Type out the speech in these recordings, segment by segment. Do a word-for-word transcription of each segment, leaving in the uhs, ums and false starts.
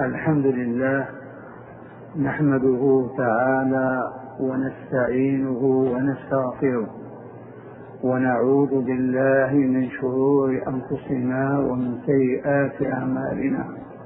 الحمد لله نحمده تعالى ونستعينه ونستغفره ونعوذ بالله من شرور أنفسنا ومن سيئات أعمالنا.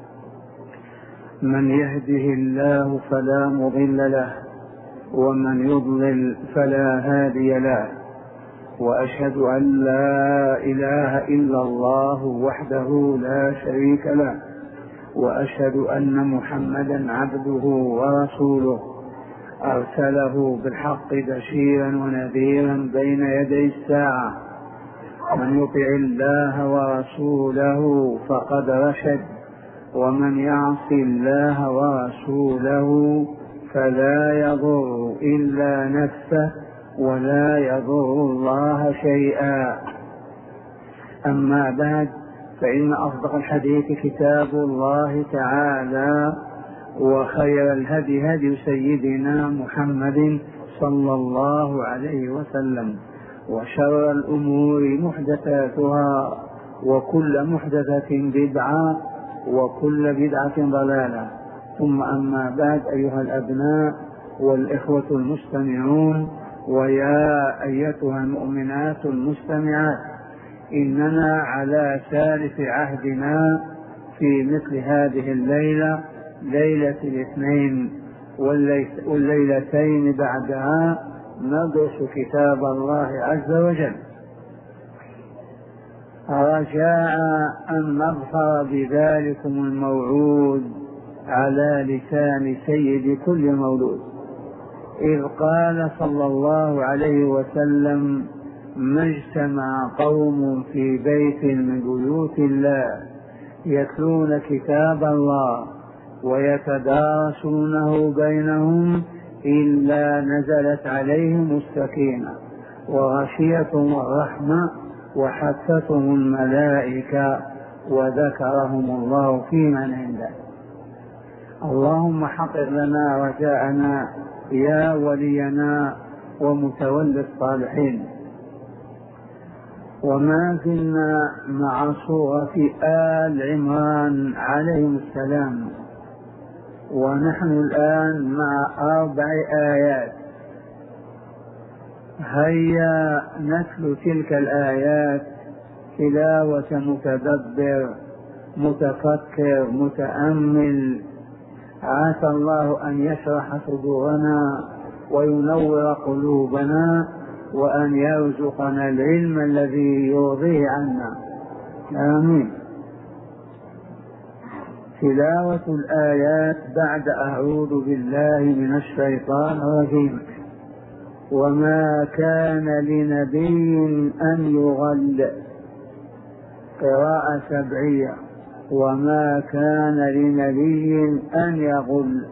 من يهده الله فلا مضل له ومن يضلل فلا هادي له، وأشهد أن لا إله إلا الله وحده لا شريك له، وأشهد أن محمدا عبده ورسوله أرسله بالحق بشيرا ونذيرا بين يدي الساعة. من يطع الله ورسوله فقد رشد، ومن يعص الله ورسوله فلا يضر إلا نفسه ولا يضر الله شيئا. أما بعد، فإن أصدق الحديث كتاب الله تعالى، وخير الهدي هدي سيدنا محمد صلى الله عليه وسلم، وشر الأمور محدثاتها، وكل محدثة بدعة، وكل بدعة ضلالة. ثم أما بعد، أيها الأبناء والإخوة المستمعون، ويا أيتها المؤمنات المستمعات، إننا على ثالث عهدنا في مثل هذه الليلة، ليلة الاثنين والليلتين بعدها، ندرس كتاب الله عز وجل، رجاء أن نظفر بذلكم الموعود على لسان سيد كل مولود، إذ قال صلى الله عليه وسلم: ما اجتمع قوم في بيت من بيوت الله يتلون كتاب الله ويتدارسونه بينهم إلا نزلت عليهم السكينة وغشيتهم الرحمة وحفتهم الملائكة وذكرهم الله في من عنده. اللهم حقق لنا رجاءنا يا ولينا ومتولي الصالحين. وما زلنا مع سورة آل عمران عليهم السلام، ونحن الآن مع أربع آيات. هيا نتلو تلك الآيات تلاوة متدبر متفكر متأمل، عسى الله أن يشرح صدورنا وينور قلوبنا، وأن يرزقنا العلم الذي يرضيه عنا، آمين. تلاوة الآيات بعد أعوذ بالله من الشيطان الرجيم. وما كان لنبي أن يغل، قراءة سبعية. وما كان لنبي أن يغل،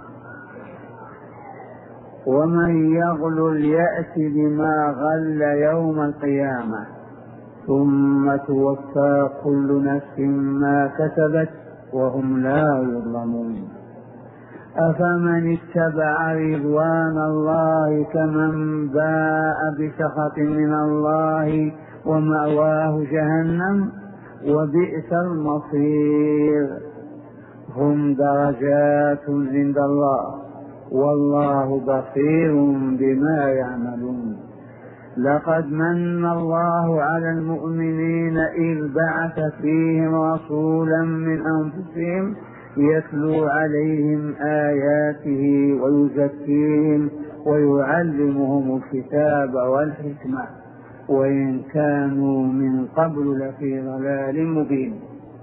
ومن يغل يأت بما غل يوم القيامة ثم توفى كل نفس ما كسبت وهم لا يظلمون. أفمن اتبع رضوان الله كمن باء بسخط من الله ومأواه جهنم وبئس المصير. هم درجات عند الله والله بصير بما يعملون. لقد من الله على المؤمنين إذ بعث فيهم رسولا من أنفسهم يتلو عليهم آياته ويزكيهم ويعلمهم الكتاب والحكمة وإن كانوا من قبل لفي ضلال مبين.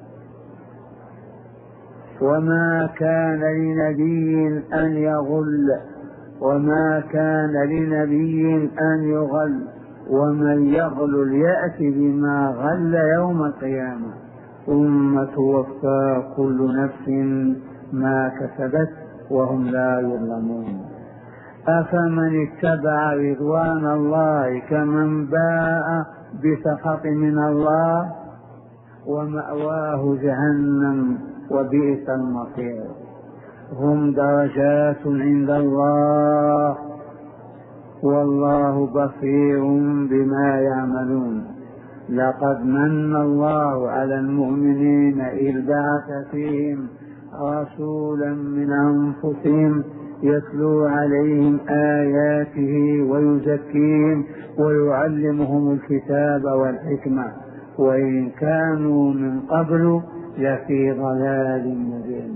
وما كان لنبي أن يغل، وما كان لنبي أن يغل، ومن يغل يأت بما غل يوم القيامة ثم توفى كل نفس ما كسبت وهم لا يظلمون. أفمن اتبع رضوان الله كمن باء بسخط من الله ومأواه جهنم وبئس المصير. هم درجات عند الله والله بصير بما يعملون. لقد من الله على المؤمنين إذ بعث فيهم رسولا من أنفسهم يتلو عليهم آياته ويزكيهم ويعلمهم الكتاب والحكمة وإن كانوا من قبل لفي ضلال مبين.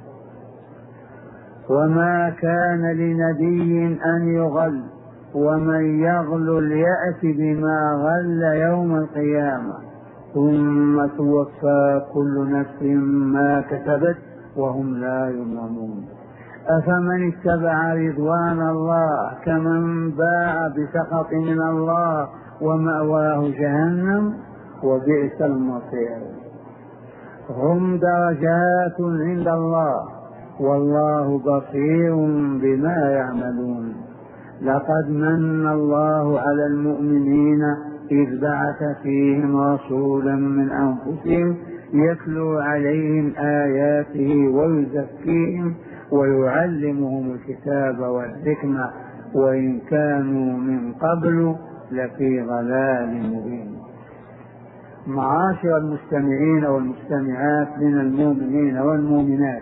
وما كان لنبي أن يغل ومن يغل يأت بما غل يوم القيامة ثم توفى كل نفس ما كسبت وهم لا يظلمون. أفمن اتبع رضوان الله كمن باع بسخط من الله ومأواه جهنم وبئس المصير. هم درجات عند الله والله بصير بما يعملون. لقد من الله على المؤمنين إذ بعث فيهم رسولا من أنفسهم يتلو عليهم آياته ويزكيهم ويعلمهم الكتاب والحكمة وإن كانوا من قبل لفي ضلال مبين. معاشر المستمعين والمستمعات من المؤمنين والمؤمنات،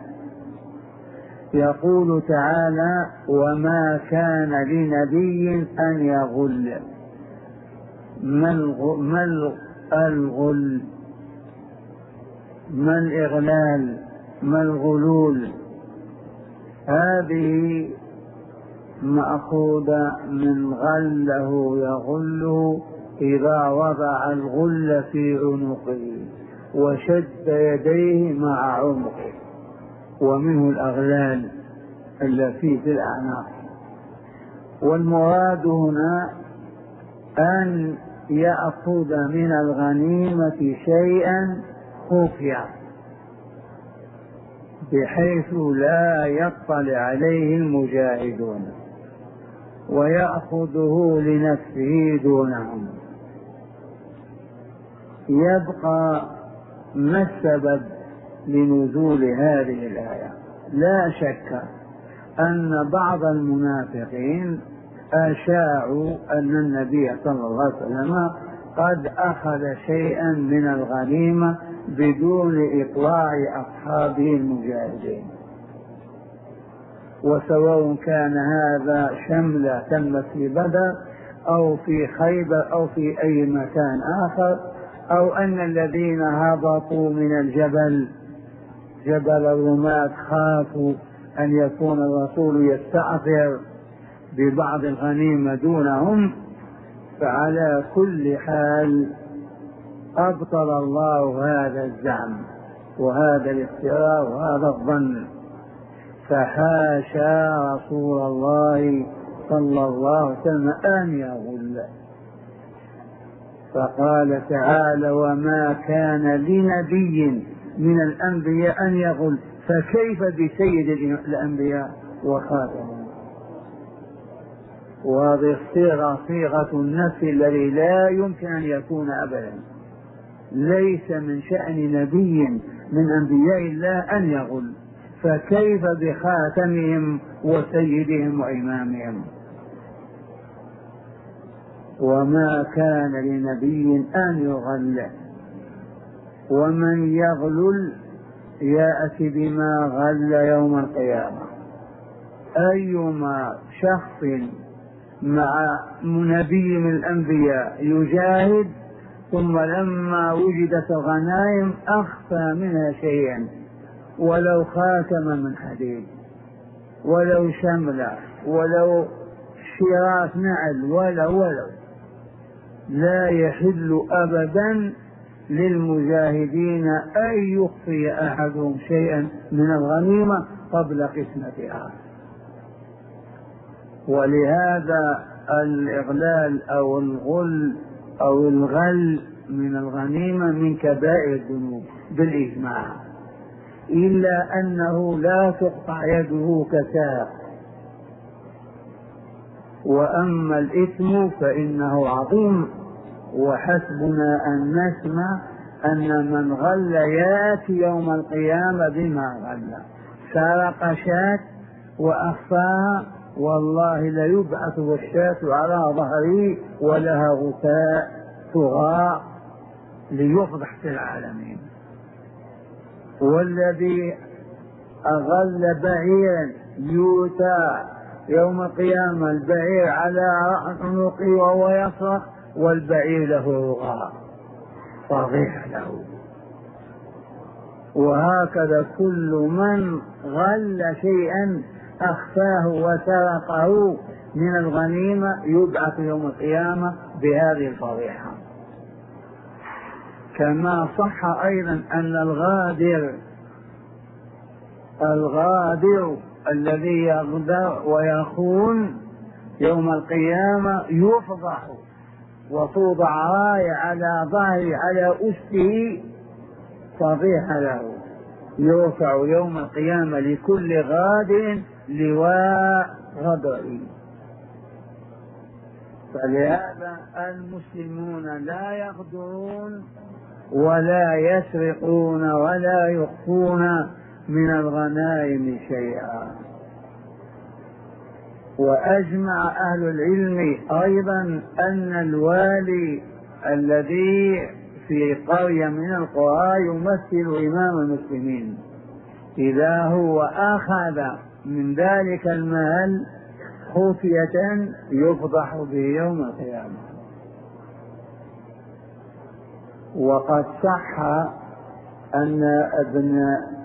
يقول تعالى: وما كان لنبي أن يغل. ما الغل؟ ما الإغلال؟ ما الغلول؟ هذه مأخوذة من غله يغله إذا وضع الغل في عنقه وشد يديه مع عنقه، ومنه الأغلال التي في الأعناق. والمراد هنا أن يأخذ من الغنيمة شيئا خفيا بحيث لا يطلع عليه المجاهدون ويأخذه لنفسه دونهم. يبقى ما السبب لنزول هذه الآية؟ لا شك أن بعض المنافقين أشاعوا أن النبي صلى الله عليه وسلم قد أخذ شيئا من الغنيمة بدون إطلاع أصحابه المجاهدين، وسواء كان هذا شملة تمت في بدر أو في خيبر أو في أي مكان آخر، أو أن الذين هبطوا من الجبل جبل الرماة خافوا أن يكون الرسول يستأثر ببعض الغنيمة دونهم. فعلى كل حال أبطل الله هذا الزعم وهذا الافتراء وهذا الظن، فحاشا رسول الله صلى الله عليه وسلم أن يغل. فقال تعالى: وما كان لنبي من الأنبياء أن يغل، فكيف بسيد الأنبياء وخاتمهم؟ وهذه الصيغة صيغة النفي الذي لا يمكن أن يكون أبدا. ليس من شأن نبي من أنبياء الله أن يغل، فكيف بخاتمهم وسيدهم وإمامهم؟ وما كان لنبي أن يغل ومن يغلل يأتي بما غل يوم القيامة. أيما شخص مع نبي من الأنبياء يجاهد ثم لما وجدت الغنائم أخفى منها شيئا، ولو خاتم من حديد ولو شملة ولو شراك نعل ولو ولو لا يحل أبدا للمجاهدين أن يخفي أحدهم شيئا من الغنيمة قبل قسمتها. ولهذا الإغلال أو الغل أو الغل من الغنيمة من كبائر الذنوب بالإجماع، إلا أنه لا تقطع يده كساق. وأما الإثم فإنه عظيم، وحسبنا أن نسمع أن من غل يأتي يوم القيامة بما غل. سرق شاة وأخفاها، والله ليبعث الشاة على ظهره ولها غثاء تغاء ليفضح في العالمين. والذي أغل بعيرا يؤتى يوم القيامة البعير على عنقه وهو يصرخ والبعير له رغاء فضيح له. وهكذا كل من غل شيئا أخفاه وسرقه من الغنيمة يبعث يوم القيامة بهذه الفضيحة. كما صح أيضا أن الغادر الغادر الذي يغدر ويخون يوم القيامة يفضح وتوضع راية على ظهره على أسته فضيح له. يرفع يوم القيامة لكل غادر لواء غدر. فلهذا المسلمون لا يغدرون ولا يسرقون ولا يخفون من الغنائم شيئا. وأجمع أهل العلم أيضا أن الوالي الذي في قرية من القرى يمثل إمام المسلمين إذا هو أخذ من ذلك المال خفية يفضح به يوم القيامة. وقد صح أن ابن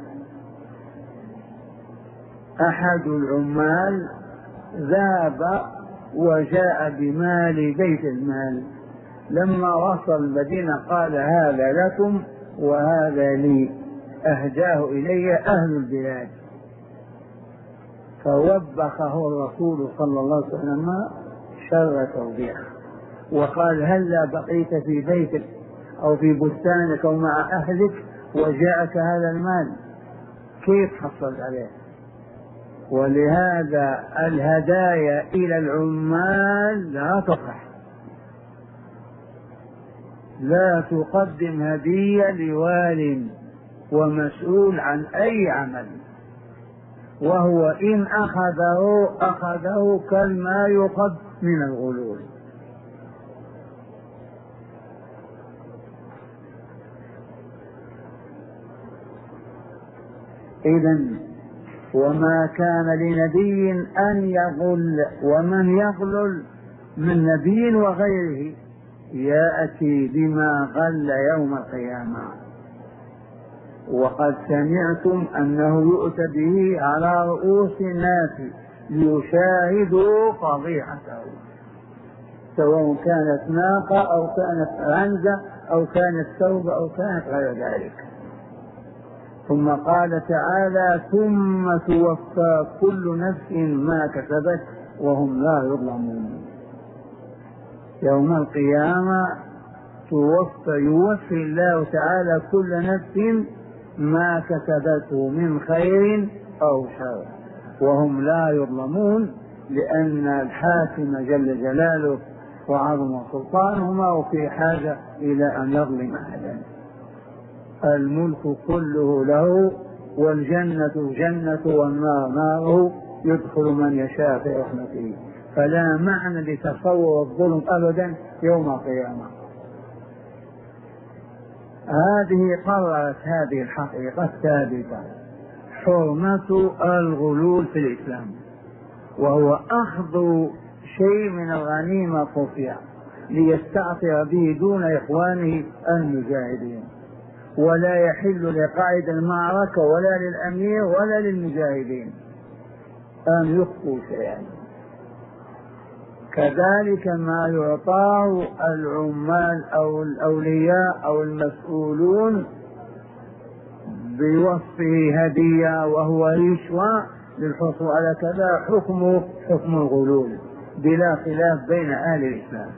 أحد العمال ذهب وجاء بمال بيت المال، لما وصل المدينة قال هذا لكم وهذا لي، أهداه إلي أهل البلاد. فوبخه الرسول صلى الله عليه وسلم شر توبيخ وقال هلا بقيت في بيتك أو في بستانك أو مع أهلك وجاءك هذا المال، كيف حصلت عليه؟ ولهذا الهدايا إلى العمال لا تصح، لا تقدم هدية لوال ومسؤول عن أي عمل، وهو إن أخذه أخذه كما يؤخذ من الغلول. إذن وما كان لنبي أن يغل، ومن يغلل من نبي وغيره يأتي بما غل يوم القيامة. وقد سمعتم أنه يؤتى به على رؤوس الناس ليشاهدوا فضيحته، سواء كانت ناقة أو كانت عنزة أو كانت ثوب أو كانت غير ذلك. ثم قال تعالى ثم توفى كل نفس ما كسبت وهم لا يظلمون. يوم القيامة توفى يوفي الله تعالى كل نفس ما كسبته من خير أو شر وهم لا يظلمون، لأن الحاكم جل جلاله وعظم سلطانه ما هو في حاجة إلى أن يظلم أحدا. الملك كله له، والجنة جنة والنار ناره، يدخل من يشاء في رحمته، فلا معنى لتصور الظلم أبدا يوم القيامة. هذه قررت هذه الحقيقة الثابتة حرمة الغلول في الإسلام، وهو أخذ شيء من الغنيمة خفية ليستعطر به دون إخوانه المجاهدين، ولا يحل لقائد المعركة ولا للأمير ولا للمجاهدين أن يخفوا شيئا. كذلك ما يعطاه العمال أو الأولياء أو المسؤولون بوصفه هدية وهو رشوة للحصول على كذا حكمه حكم الغلول بلا خلاف بين أهل الإسلام.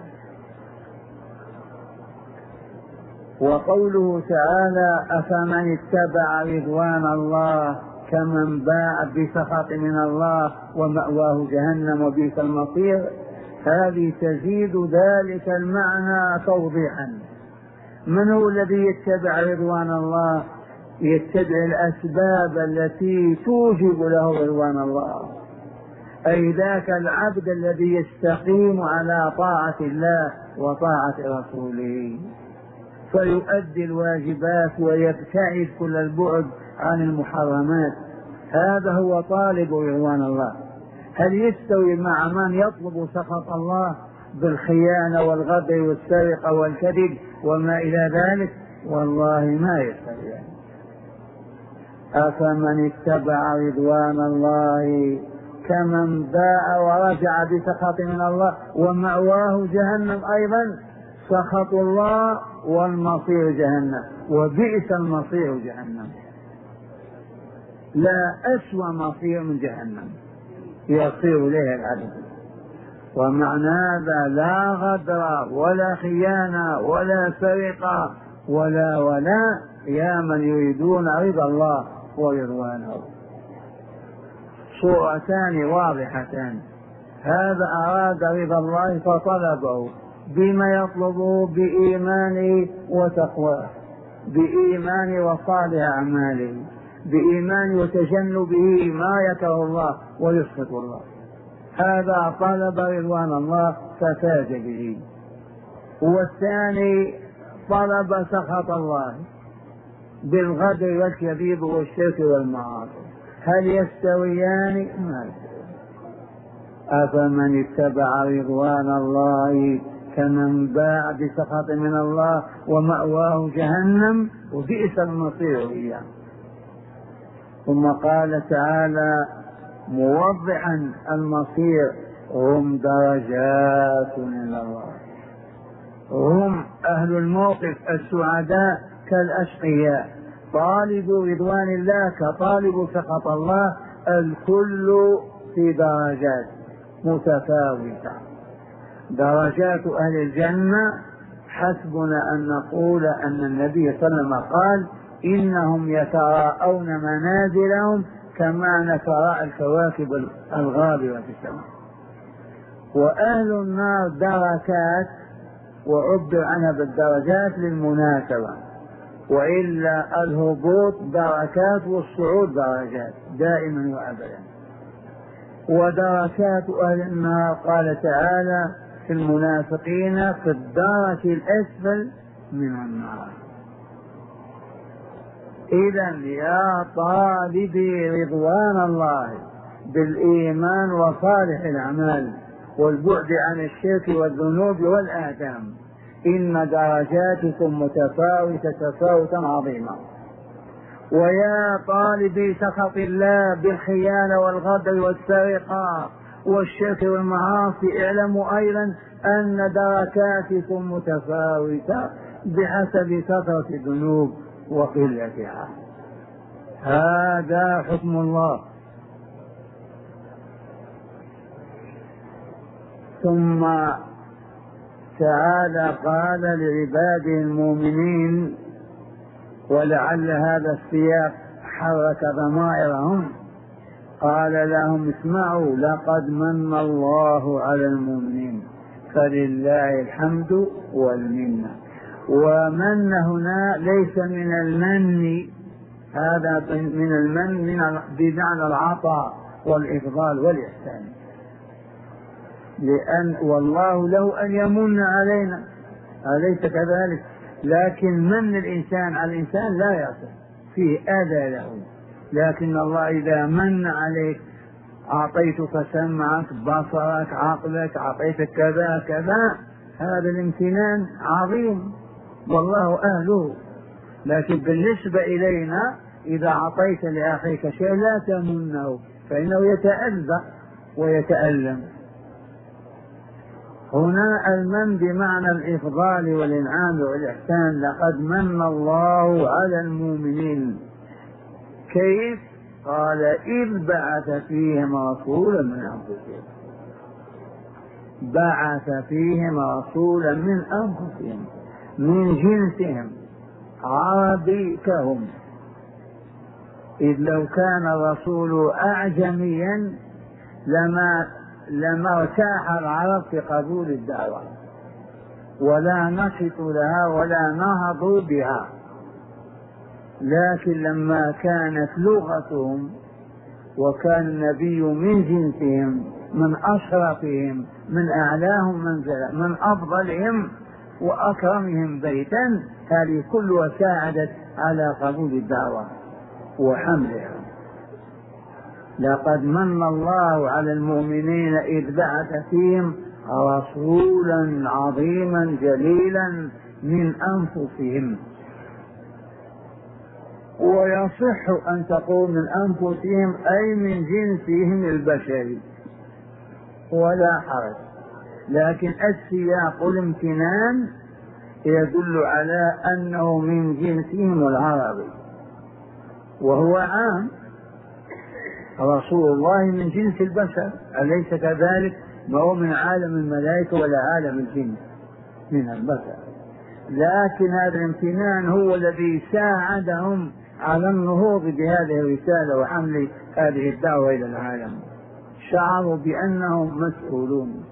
وقوله تعالى أفمن اتبع رضوان الله كمن باع بسخط من الله ومأواه جهنم وبئس المصير، هذه تزيد ذلك المعنى توضيحا. من هو الذي يتبع رضوان الله؟ يتبع الأسباب التي توجب له رضوان الله، أي ذاك العبد الذي يستقيم على طاعة الله وطاعة رسوله، فيؤدي الواجبات ويبتعد كل البعد عن المحرمات، هذا هو طالب رضوان الله. هل يستوي مع من يطلب سخط الله بالخيانة والغدر والسرقة والكذب وما إلى ذلك؟ والله ما يستوي. أفمن اتبع رضوان الله كمن باء ورجع بسخط من الله ومأواه جهنم أيضا. سخط الله والمصير جهنم، وبئس المصير جهنم. لا أسوأ مصير من جهنم يصير إليه العبد. ومعنى هذا لا غدر ولا خيانة ولا سرقة ولا ولا يا من يريدون رضا الله ورضوانه. صورتان واضحتان. هذا أراد رضا الله فطلبه بما يطلبه بإيمانه وتقواه، بإيمانه وصالح أعماله، بإيمانه وتجنبه ما يكره الله ويسخط الله. هذا طلب رضوان الله ففاز به. والثاني طلب سخط الله بالغدر والكذب والشرك والمعاصي. هل يستويان؟ ما يستويان. أفمن اتبع رضوان الله كمن باع بسخط من الله ومأواه جهنم وبئس المصير إياه. ثم قال تعالى موضحا المصير: هم درجات من الله. هم أهل الموقف السعداء كالأشقياء. طالب رضوان الله كطالب سخط الله، الكل في درجات متفاوتة. درجات أهل الجنة حسبنا أن نقول أن النبي صلى الله عليه وسلم قال: إنهم يتراءون منازلهم كما نتراءى الكواكب الغابرة في السماء. وأهل النار دركات، وعبر عنها بالدرجات للمناسبة، وإلا الهبوط دركات والصعود درجات دائما وأبدا. ودركات أهل النار قال تعالى في المنافقين في الدرك الأسفل من النار. إذا يا طالبي رضوان الله بالإيمان وصالح الأعمال والبعد عن الشرك والذنوب والآثام، إن درجاتكم متفاوتة تفاوتا عظيما. ويا طالبي سخط الله بالخيانة والغدر والسرقة والشرك والمعاصي، اعلموا أيضا أن دركاتكم متفاوتة بحسب كثرة الذنوب وقلتها. هذا حكم الله. ثم تعالى قال لعباده المؤمنين، ولعل هذا السياق حرك ضمائرهم، قال لهم: اسمعوا لقد من الله على المؤمنين فلله الحمد والمنة. ومن هنا ليس من المن، هذا من المن من بمعنى العطاء والإفضال والإحسان، لأن والله له أن يمن علينا، أليس كذلك؟ لكن من الإنسان على الإنسان لا يصح، فيه أذى له. لكن الله إذا من عليك أعطيتك سمعك بصرك عقلك، أعطيتك كذا كذا، هذا الامتنان عظيم والله أهله. لكن بالنسبة إلينا إذا أعطيت لأخيك شيء لا تمنه، فإنه يتأذى ويتألم. هنا المن بمعنى الإفضال والإنعام والإحسان. لقد من الله على المؤمنين. كيف؟ قال: إذ بعث فيهم رسولا من أنفسهم. بعث فيهم رسولا من أنفسهم من جنسهم عربي كهم. إذ لو كان الرسول أعجميا لما لما ارتاح العرب في قبول الدعوة ولا نشطوا لها ولا نهضوا بها. لكن لما كانت لغتهم وكان النبي من جنسهم من أشرفهم من أعلاهم منزلة من أفضلهم وأكرمهم بيتا، هذه كلها ساعدت على قبول الدعوة وحملها. لقد من الله على المؤمنين إذ بعث فيهم رسولا عظيما جليلا من أنفسهم. ويصح أن تقول من أنفسهم أي من جنسهم البشري ولا حرج، لكن السياق الامتنان يدل على أنه من جنسهم العربي، وهو عام. رسول الله من جنس البشر، أليس كذلك؟ ما هو من عالم الملائكة ولا عالم الجن، من البشر. لكن هذا الامتنان هو الذي ساعدهم على النهوض بهذه الرسالة وحمل هذه الدعوة إلى العالم. شعروا بأنهم مسؤولون.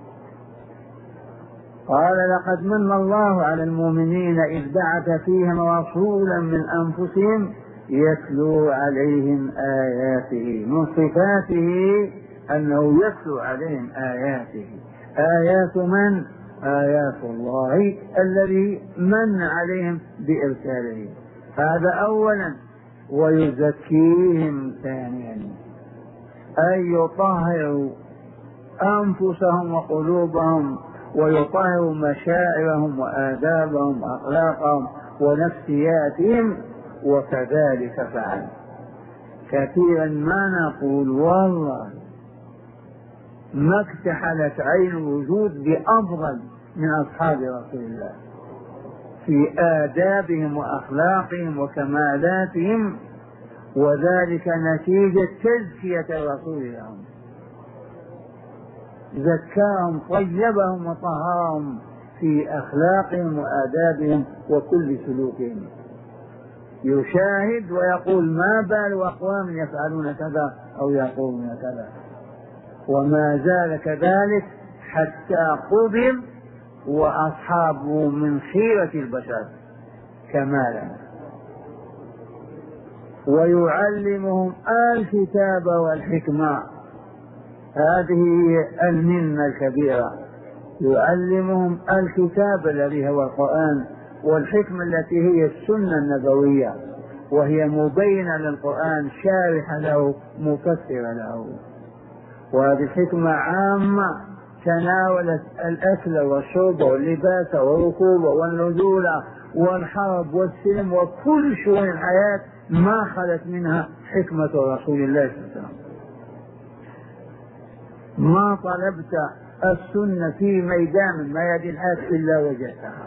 قال لقد من الله على المؤمنين إذ بعث فيهم رسولا من أنفسهم يتلو عليهم آياته. من صفاته أنه يتلو عليهم آياته. آيات من؟ آيات الله الذي من عليهم بإرساله. هذا أولا. ويزكيهم ثانيا، أي يطهر أنفسهم وقلوبهم ويطهر مشاعرهم وآدابهم وأخلاقهم ونفسياتهم، وكذلك فعل. كثيرا ما نقول والله ما اكتحلت عين الوجود بأفضل من أصحاب رسول الله في آدابهم وأخلاقهم وكمالاتهم، وذلك نتيجة تزكية الرسول لهم. زكاهم طيبهم وطهرهم في أخلاقهم وآدابهم وكل سلوكهم. يشاهد ويقول ما بال أقوام يفعلون كذا أو يقولون كذا، وما زال كذلك حتى قبل وأصحابه من خيرة البشر كمالا. ويعلمهم الكتاب والحكمة، هذه المنة الكبيرة. يعلمهم الكتاب الذي هو القرآن، والحكمة التي هي السنة النبوية، وهي مبينة للقرآن شارحة له مفسرة له. وهذه الحكمة عامة تناولت الأكل والشرب واللباس والركوب والنزول والحرب والسلم وكل شؤون الحياة، ما خلت منها حكمة رسول الله صلى الله عليه وسلم. ما طلبت السنة في ميدان من ميادين الحياة إلا وجدتها.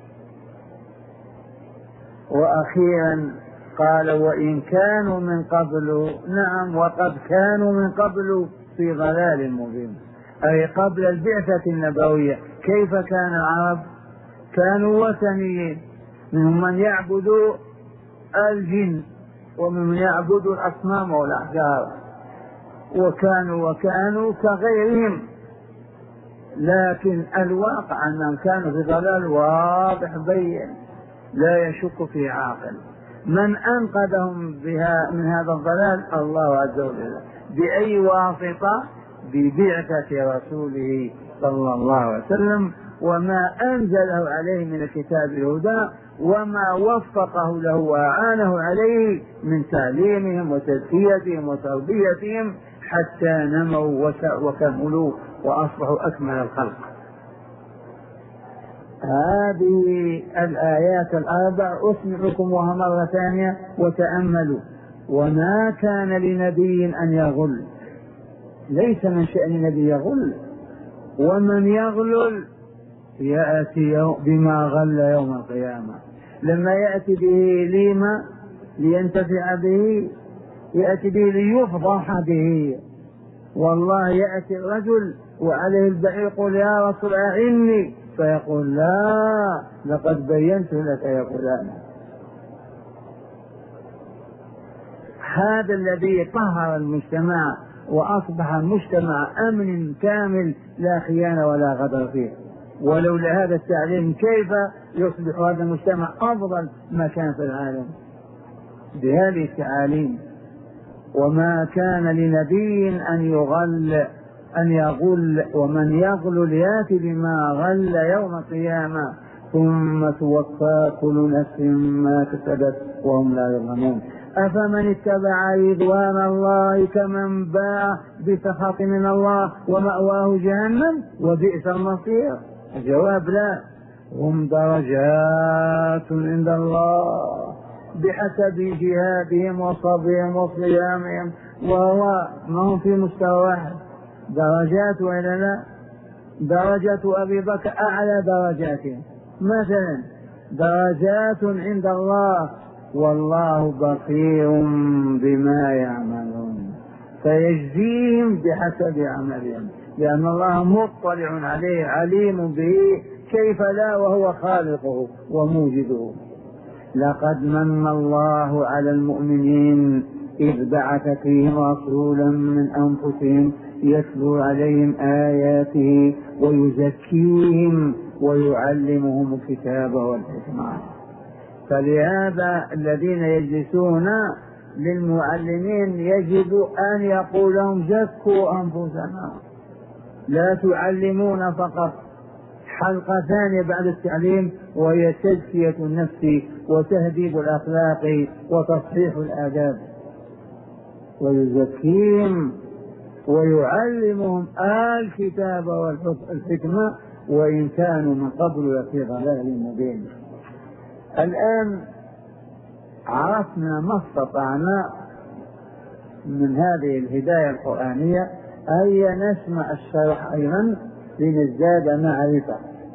وأخيرا قال وإن كانوا من قبل، نعم وقد كانوا من قبل في ضلال مبين، أي قبل البعثة النبوية. كيف كان العرب؟ كانوا وثنيين، منهم من يعبدوا الجن ومن من يعبدوا الأصنام والأحجار، وكانوا وكانوا كغيرهم. لكن الواقع أنهم كانوا في ضلال واضح بين لا يشك فيه عاقل. من أنقذهم بها من هذا الضلال؟ الله عز وجل. بأي واسطة؟ ببعثة رسوله صلى الله عليه وسلم، وما أنزله عليه من الكتاب الهدى، وما وفقه له وأعانه عليه من تعليمهم وتزكيتهم وتربيتهم حتى نموا وكملوا وأصبحوا أكمل الخلق. هذه الآيات الأربع أسمعكم وها مرة ثانية وتأملوا. وما كان لنبي أن يغل، ليس من شأن النبي يغل، ومن يغلل يأتي بما غل يوم القيامة. لما يأتي به لما لينتفع به، يأتي به ليفضح به. والله يأتي الرجل وعليه البعير يقول يا رسول أعني، فيقول لا لقد بينت لك يا فلان. هذا الذي طهر المجتمع وأصبح مجتمع أمن كامل لا خيانة ولا غدر فيه. ولولا هذا التعليم كيف يصبح هذا المجتمع أفضل مكان في العالم بهذه التعاليم؟ وما كان لنبي أن يغل أن يغل، ومن يغل يأتي بما غل يوم القيامة ثم توفى كل نفس ما كسبت وهم لا يظلمون. أفمن اتبع رضوان الله كمن باع بسخط من الله ومأواه جهنم وبئس المصير؟ الجواب لا، هم درجات عند الله بحسب جهادهم وصبرهم وصيامهم، وهو ما هم في مستوى واحد، درجات وإلا لا؟ درجة أبي بكر أعلى درجاتهم مثلا، درجات عند الله، والله بصير بما يعملون فيجزيهم بحسب عملهم، لأن الله مطلع عليه عليم به، كيف لا وهو خالقه وموجده. لقد من الله على المؤمنين إذ بعث فيهم رسولا من أنفسهم يتلو عليهم آياته ويزكيهم ويعلمهم الكتاب والحكمة. فلهذا الذين يجلسون للمعلمين يجب أن يقول لهم زكوا أنفسنا، لا تعلمون فقط. حلقة ثانية بعد التعليم وهي تزكية النفس وتهذيب الأخلاق وتصحيح الآداب، ويزكيهم ويعلمهم الكتاب والحكمة وإن كانوا من قبل في ضلال مبين. الآن عرفنا ما استطعنا من هذه الهداية القرآنية، هيا نسمع الشرح أيضا لنزداد معرفة.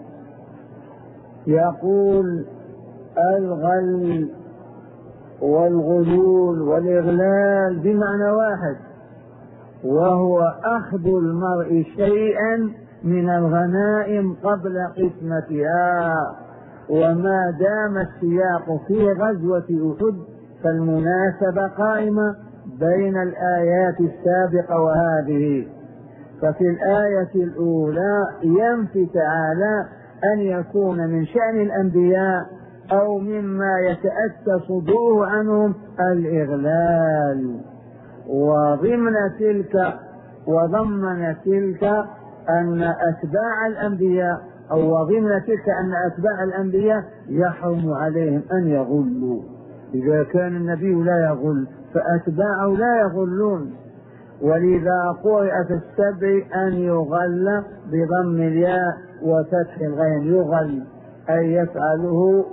يقول الغل والغلول والإغلال بمعنى واحد، وهو أخذ المرء شيئا من الغنائم قبل قسمتها. وما دام السياق في غزوة أحد فالمناسبة قائمة بين الآيات السابقة وهذه. ففي الآية الأولى ينفي تعالى أن يكون من شأن الأنبياء أو مما يتأتى صدوره عنهم الإغلال، وضمن تلك وضمن تلك أن أتباع الأنبياء أو وضمن تلك أن أتباع الأنبياء يحرم عليهم أن يغلوا. إذا كان النبي لا يغل فأتباعه لا يغلون. ولذا قرأ في السبع أن يغل بضم الياء وفتح الغين، يغل أي يفعله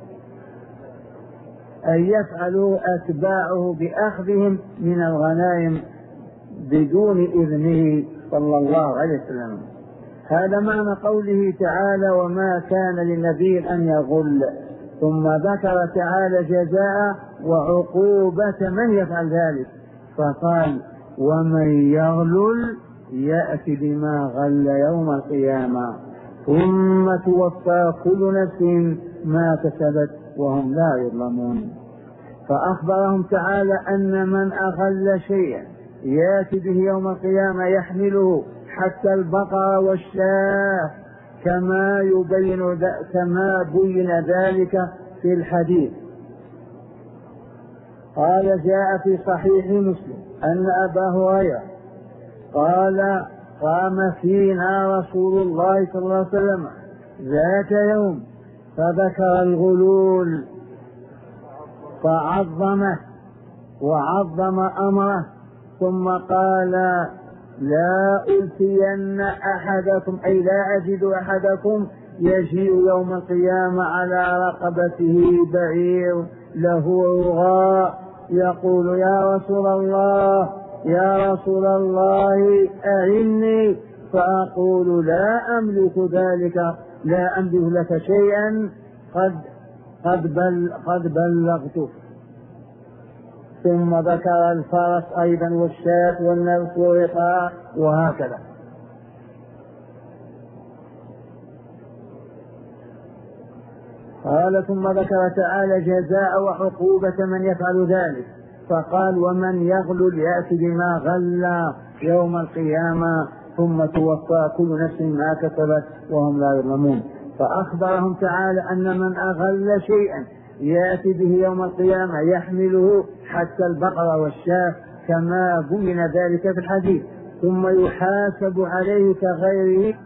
أن يفعلوا أتباعه بأخذهم من الغنائم بدون إذنه صلى الله عليه وسلم. هذا معنى قوله تعالى وما كان للنبي أن يغل. ثم ذكر تعالى جزاء وعقوبة من يفعل ذلك، فقال ومن يغلل يأتي بما غل يوم القيامة ثم توفى كل نفس ما كسبت وهم لا يظلمون. فأخبرهم تعالى أن من أغل شيئا يأتي به يوم القيامة يحمله حتى البقر والشاة كما يبين كما بين ذلك في الحديث. قال جاء في صحيح مسلم أن أبا هريرة قال قام فينا رسول الله صلى الله عليه وسلم ذات يوم فذكر الغلول فعظمه وعظم أمره، ثم قال لا ألفين أحدكم أي لا أجد أحدكم يجيء يوم القيامة على رقبته بعير له رغاء يقول يا رسول الله يا رسول الله أعني، فأقول لا أملك ذلك لا أملك لك شيئا قد قد بل قد بلغته. ثم ذكر الفرس أيضا والشاة والنفس والرقاع وهكذا. قال ثم ذكر تعالى جزاء وعقوبة من يفعل ذلك، فقال ومن يغلل يأتي بما غل يوم القيامة ثم توفى كل نفس ما كسبت وهم لا يظلمون. فأخبرهم تعالى أن من أغل شيئا يأتي به يوم القيامة يحمله حتى البقر والشاة كما بين ذلك في الحديث، ثم يحاسب عليه كغيره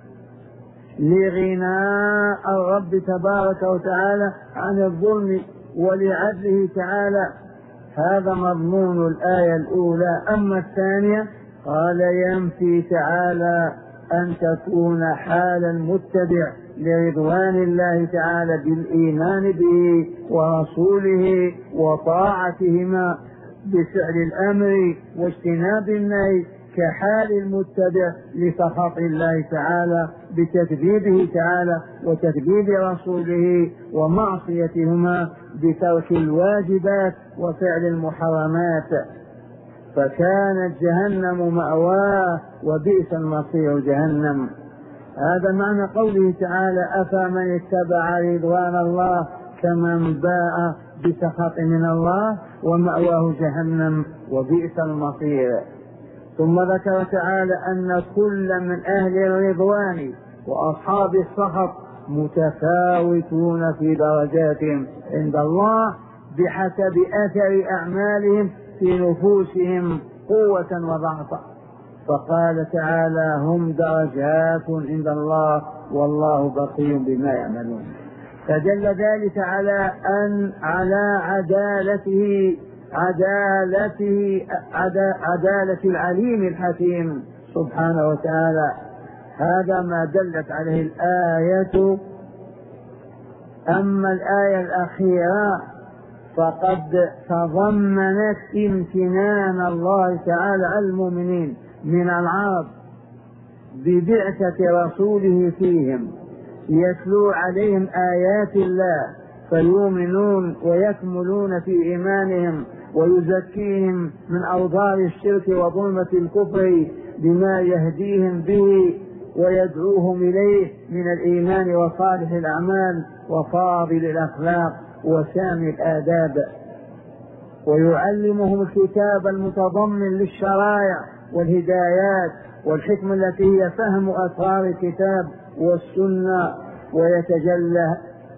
لغناء الرب تبارك وتعالى عن الظلم ولعدله تعالى هذا مضمون الآية الأولى. أما الثانية قال ينفي تعالى أن تكون حال المتبع لرضوان الله تعالى بالإيمان به ورسوله وطاعتهما بفعل الأمر واجتناب النهي كحال المتبع لسخط الله تعالى بتكذيبه تعالى وتكذيب رسوله ومعصيتهما بترك الواجبات وفعل المحرمات، فكانت جهنم مأواه وبئس المصير جهنم. هذا معنى قوله تعالى أفمن اتبع رضوان الله كمن باء بسخط من الله ومأواه جهنم وبئس المصير. ثم ذكر تعالى أن كل من أهل الرضوان وأصحاب السخط متفاوتون في درجاتهم عند الله بحسب أثر أعمالهم في نفوسهم قوة وضعفا، فقال تعالى هم درجات عند الله والله بصير بما يعملون. فدل ذلك على أن على عدالته عدالته عدالة العليم الحكيم سبحانه وتعالى. هذا ما دلت عليه الآية. أما الآية الأخيرة فقد تضمنت امتنان الله تعالى على المؤمنين من العرب ببعثة رسوله فيهم يتلو عليهم آيات الله فيؤمنون ويكملون في إيمانهم ويزكيهم من أوضار الشرك وظلمة الكفر بما يهديهم به ويدعوهم إليه من الإيمان وصالح الأعمال وفاضل الأخلاق وسامي الآداب، ويعلمهم الكتاب المتضمن للشرائع والهدايات والحكمة التي هي فهم أسرار الكتاب والسنة، ويتجلى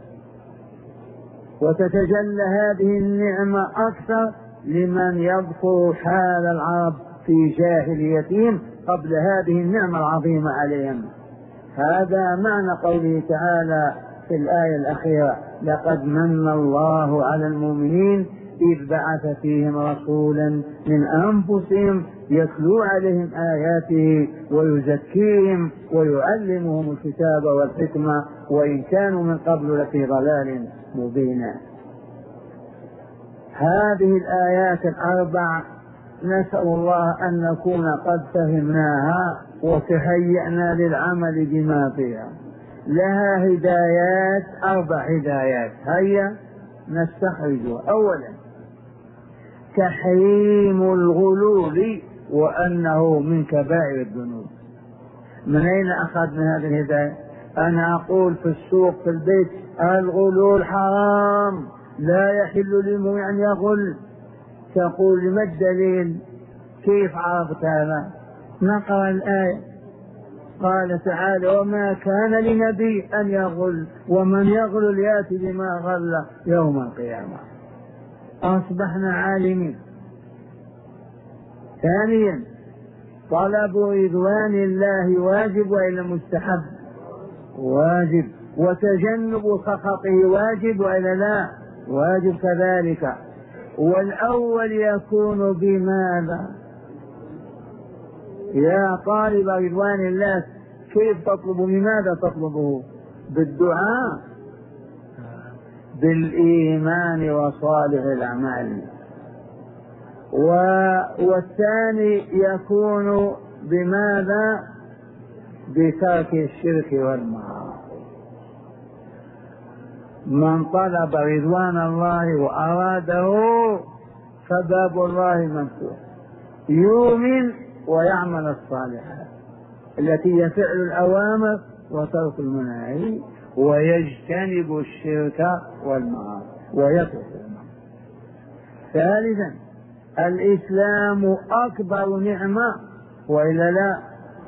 وتتجلى هذه النعمة أكثر لمن يذكر حال العرب في جاهليتهم قبل هذه النعمة العظيمة عليهم. هذا معنى قوله تعالى في الآية الأخيرة لقد من الله على المؤمنين إذ بعث فيهم رسولا من أنفسهم يتلو عليهم آياته ويزكيهم ويعلمهم الكتاب والحكمة وإن كانوا من قبل لفي ضلال مبين. هذه الآيات الأربع نسأل الله أن نكون قد فهمناها وتهيأنا للعمل بما فيها. لها هدايات، أربع هدايات، هيا نستخرجها. أولا تحريم الغلول وأنه من كبائر الذنوب. من أين أخذنا هذه الهداية؟ أنا أقول في السوق في البيت الغلول حرام لا يحل للمؤمن أن يغل. تقول لما الدليل؟ كيف عرفت هذا؟ نقرأ الآية. قال تعالى وما كان لنبي أن يغل ومن يغل يأتي بما غل يوم القيامة. أصبحنا عالمين. ثانيا طلب رضوان الله واجب وإلا مستحب؟ واجب. وتجنب سخطه واجب وإلا لا؟ واجب كذلك. والأول يكون بماذا؟ يا طالب رضوان الله كيف تطلب؟ بماذا تطلبه؟ بالدعاء، بالإيمان وصالح الأعمال. والثاني يكون بماذا؟ بترك الشرك والمعاصي. من طلب رضوان الله وأراده فباب الله مفتوح، يؤمن ويعمل الصالحات التي هي فعل الأوامر وترك المناهي ويجتنب الشرك والمعاصي ويترك المعاصي. ثالثا الإسلام أكبر نعمة وإلا لا؟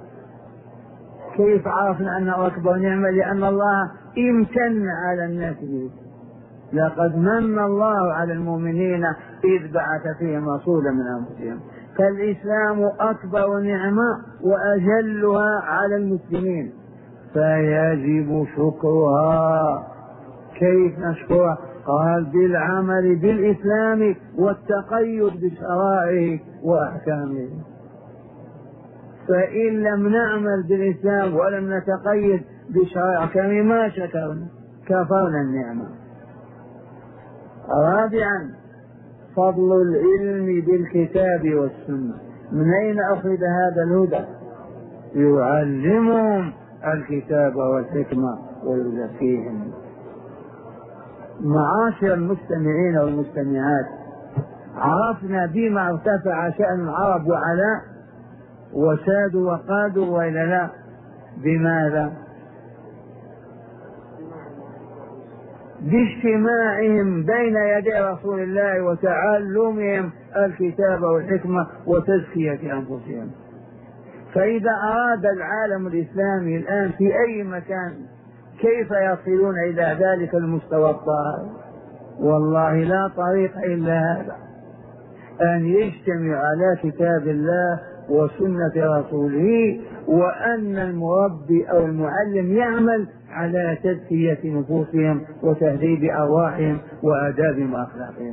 كيف عرفنا أنه أكبر نعمة؟ لأن الله امتن على الناس به. لقد من الله على المؤمنين إذ بعث فيهم رسولا من أنفسهم. فالإسلام أكبر نعمة وأجلها على المسلمين فيجب شكرها كيف نشكره؟ قال بالعمل بالإسلام والتقيد بشرائعه وأحكامه. فإن لم نعمل بالإسلام ولم نتقيد بشرائع أحكامه ما شكرنا، كفرنا النعمة. رابعا فضل العلم بالكتاب والسنة. من أين أخذ هذا الهدى؟ يعلمهم الكتاب والحكمة ويزكيهم. معاشر المستمعين والمستمعات، عرفنا بما ارتفع شأن العرب وعلا وسادوا وقادوا وإلا لا؟ بماذا؟ باجتماعهم بين يدي رسول الله وتعلمهم الكتاب والحكمة وتزكية أنفسهم. فإذا أراد العالم الإسلامي الآن في أي مكان كيف يصلون إلى ذلك المستوى الطاهر؟ والله لا طريق إلا هذا، أن يجتمع على كتاب الله وسنة رسوله، وأن المربي أو المعلم يعمل على تزكية نفوسهم وتهذيب أرواحهم وآدابهم وأخلاقهم.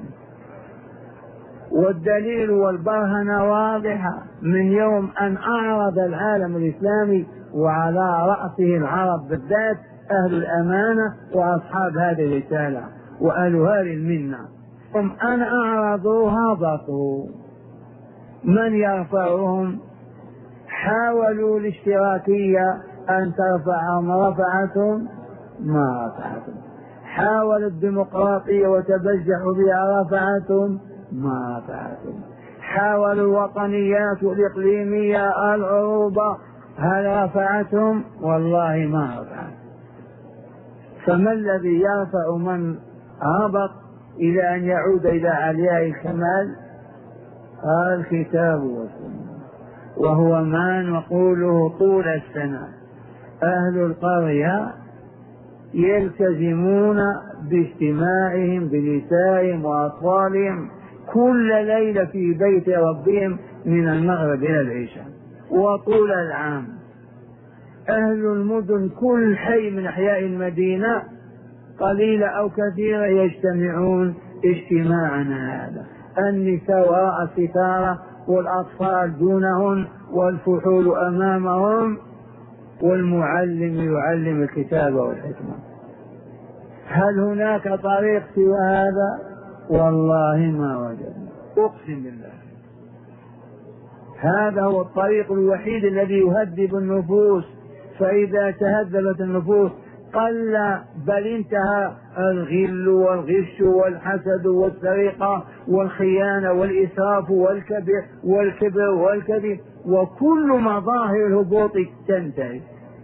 والدليل والبرهنة واضحة من يوم أن أعرض العالم الإسلامي وعلى رأسه العرب بالذات أهل الأمانة وأصحاب هذه الرسالة وأهل هذه المنة، هم أن أعرضوا هبطوا. من يرفعهم؟ حاولوا الاشتراكية أن ترفعهم، رفعتهم؟ ما رفعتهم. حاولوا الديمقراطية وتبجحوا بها، رفعتهم؟ ما رفعتهم. حاولوا الوطنيات والإقليمية العروبة، هل رفعتهم؟ والله ما رفعتهم. فما الذي يرفع من هبط إلى أن يعود إلى علياء الكمال؟ الكتاب والسنة، وهو ما نقوله طول السنة. أهل القرية يلتزمون باجتماعهم بنسائهم وأطفالهم كل ليلة في بيت ربهم من المغرب إلى العشاء وطول العام. أهل المدن كل حي من أحياء المدينة قليلة أو كثيرة يجتمعون اجتماعنا هذا. النساء وراء الستارة والأطفال دونهن والفحول أمامهم، والمعلم يعلم الكتاب والحكمة. هل هناك طريق سوى هذا؟ والله ما وجدنا، أقسم بالله. هذا هو الطريق الوحيد الذي يهذب النفوس. فإذا تهذبت النفوس قل بل انتهى الغل والغش والحسد والسرقة والخيانة والإسراف والكبر والكبر والكذب وكل مظاهر الهبوط تنتهي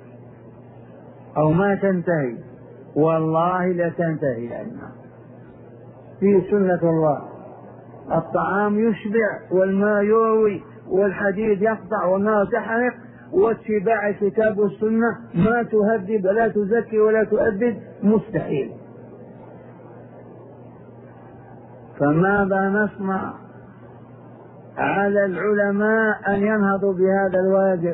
أو ما تنتهي. والله لا تنتهي لأنها في سنة الله. الطعام يشبع والماء يروي والحديد يقطع والنار تحرق، واتباع الكتاب والسنة ما تهذب ولا تزكي ولا تؤدب، مستحيل. فماذا نصنع؟ على العلماء أن ينهضوا بهذا الواجب،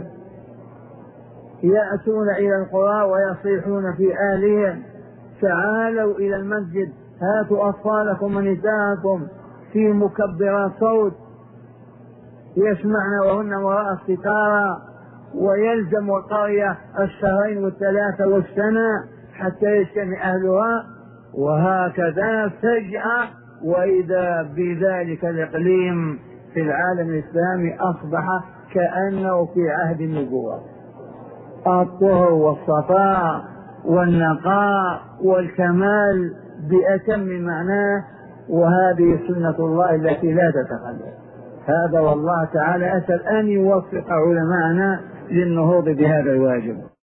يأتون إلى القرى ويصيحون في أهلهم: تعالوا إلى المسجد، هاتوا أطفالكم ونساءكم في مكبرات صوت يسمعن وهن وراء الستارة، ويلزم القرية الشهرين والثلاثة والسنة حتى يجتمع أهلها. وهكذا فجأة وإذا بذلك الإقليم في العالم الإسلامي أصبح كأنه في عهد النبوة، الطهر والصفاء والنقاء والكمال بأتم معناه. وهذه سنة الله التي لا تتخلف. هذا والله تعالى أسأل أن يوفق علماءنا للنهوض بهذا الواجب.